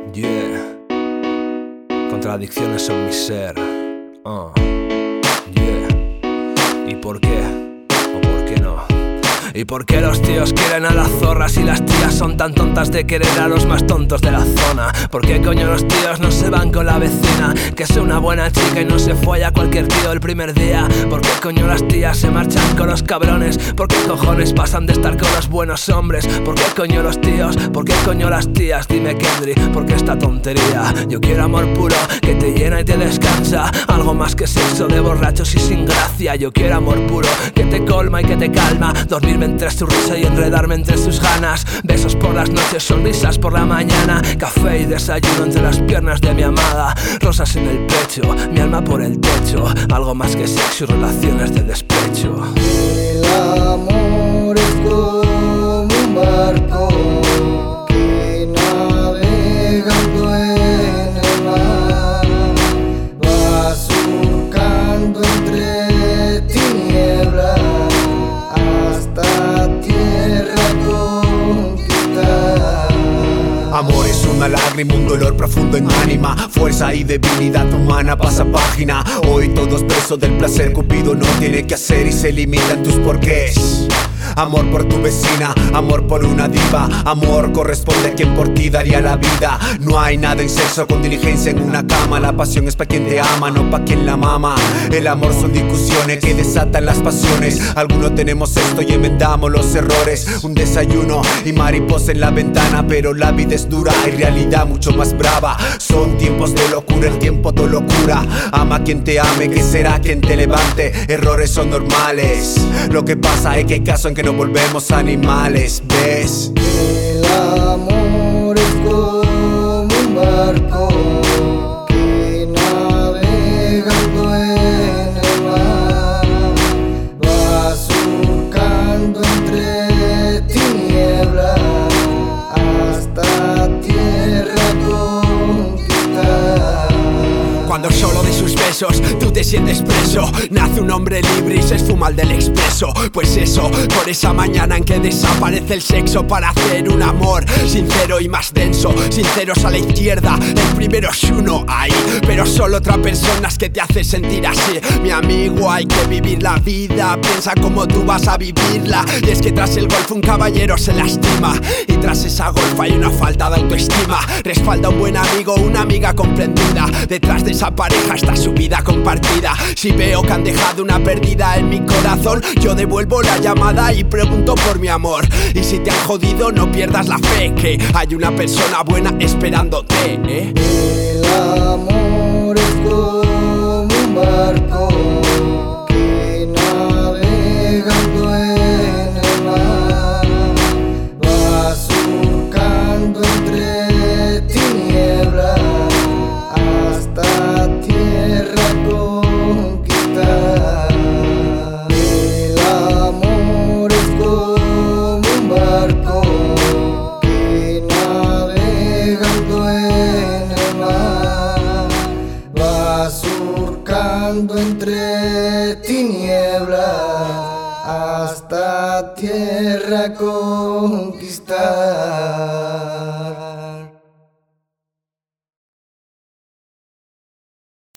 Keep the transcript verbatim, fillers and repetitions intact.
Yeah. Contradicciones en mi ser. uh. Yeah. ¿Y por qué? ¿O por qué no? ¿Y por qué los tíos quieren a las zorras y las tías son tan tontas de querer a los más tontos de la zona? ¿Por qué coño los tíos no se van con la vecina, que es una buena chica y no se folla a cualquier tío el primer día? ¿Por qué coño las tías se marchan con los cabrones? ¿Por qué cojones pasan de estar con los buenos hombres? ¿Por qué coño los tíos? ¿Por qué coño las tías? Dime, Kendry, ¿por qué esta tontería? Yo quiero amor puro que te llena y te descansa, algo más que sexo de borrachos y sin gracia. Yo quiero amor puro que te colma y que te calma, dormir entre su risa y enredarme entre sus ganas. Besos por las noches, sonrisas por la mañana, café y desayuno entre las piernas de mi amada, rosas en el pecho, mi alma por el techo, algo más que sexo y relaciones de despecho. El amor es como un barco que navegando en el mar va surcando entre tinieblas hasta tierra conquistar. Amor es una lágrima, un dolor profundo en ánima, fuerza y debilidad humana pasa página. Hoy todos presos del placer, Cupido no tiene que hacer y se limitan tus porqués. Amor por tu vecina, amor por una diva, amor corresponde a quien por ti daría la vida. No hay nada en sexo con diligencia en una cama, la pasión es pa' quien te ama, no pa' quien la mama. El amor son discusiones que desatan las pasiones, algunos tenemos esto y enmendamos los errores. Un desayuno y mariposa en la ventana, pero la vida es dura y realidad mucho más brava. Son tiempos de locura, el tiempo de locura. Ama a quien te ame, que será quien te levante. Errores son normales, lo que pasa es que hay casos en que nos volvemos animales, ¿ves? El amor es como un barco que navegando en el mar va surcando entre tinieblas hasta tierra conquistar. Cuando solo de sus besos tú te sientes preso, nace un hombre libre y se esfuma el del expreso. Pues eso, por esa mañana en que desaparece el sexo para hacer un amor sincero y más denso. Sinceros a la izquierda, el primero es uno ahí, pero solo otra persona es que te hace sentir así. Mi amigo, hay que vivir la vida, piensa cómo tú vas a vivirla. Y es que tras el golf un caballero se lastima, y tras esa golfa hay una falta de autoestima. Respalda un buen amigo, una amiga comprendida, detrás de esa pareja está su vida compartida. Si veo que han dejado una pérdida en mi corazón, yo devuelvo la llamada y pregunto por mi amor. Y si te han jodido, no pierdas la fe, que hay una persona buena esperándote, ¿eh? El amor es como un barco que navegando en el mar va surcando entre tinieblas hasta tierra conquistar. El amor es como un barco que navegando en el mar va surcando entre tinieblas hasta tierra conquistar.